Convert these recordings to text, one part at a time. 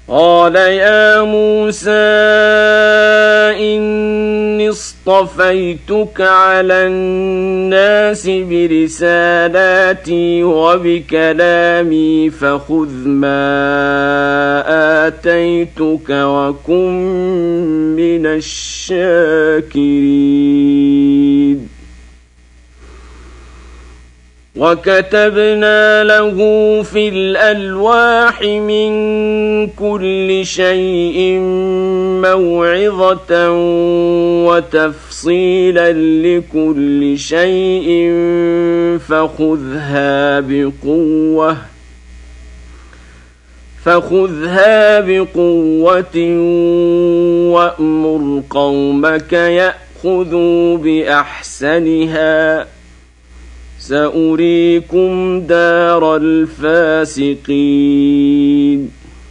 قال يا موسى إني اصطفيتك على الناس برسالاتي وبكلامي فخذ ما آتيتك وكن من الشاكرين. وكتبنا له في الألواح من كل شيء موعظة وتفصيلا لكل شيء فخذها بقوة وأمر قومك يأخذوا بأحسنها سأريكم دار الفاسقين.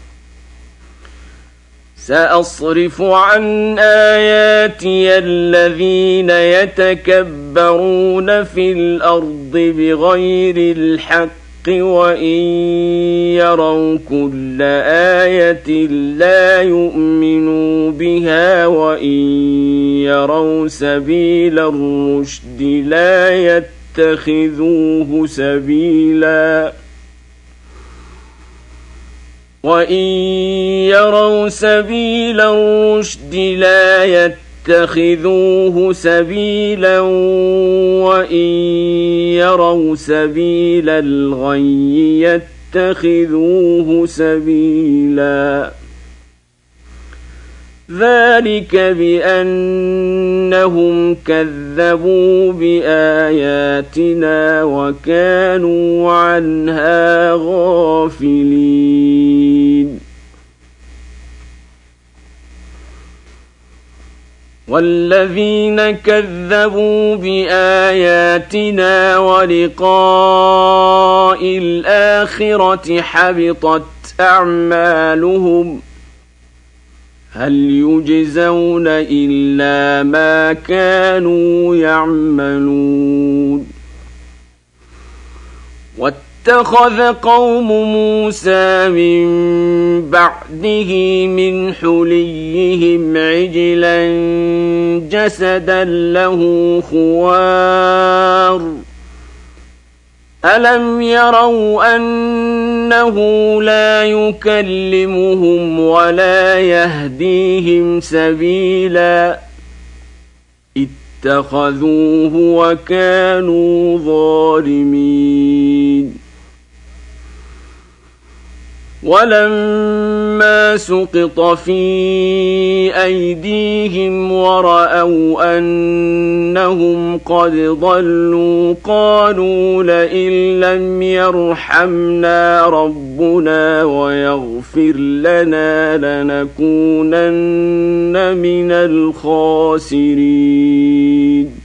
سأصرف عن آياتي الذين يتكبرون في الأرض بغير الحق وإن يروا كل آية لا يؤمنوا بها وإن يروا سبيل الرشد لا يتخذوه سبيلا وإن يروا سبيل الرشد لا يتخذوه سبيلا وإن يروا سبيل الغي يتخذوه سبيلا. ذلك بأنهم كذبوا بآياتنا وكانوا عنها غافلين. والذين كذبوا بآياتنا ولقاء الآخرة حبطت أعمالهم هل يجزون إلا ما كانوا يعملون. واتخذ قوم موسى من بعده من حليهم عجلا جسدا له خوار ألم يروا أنه لا يكلمهم ولا يهديهم سبيلا اتخذوه وكانوا ظالمين. ولما سقط في أيديهم ورأوا أنهم قد ضلوا قالوا لئن لم يرحمنا ربنا ويغفر لنا لنكونن من الخاسرين.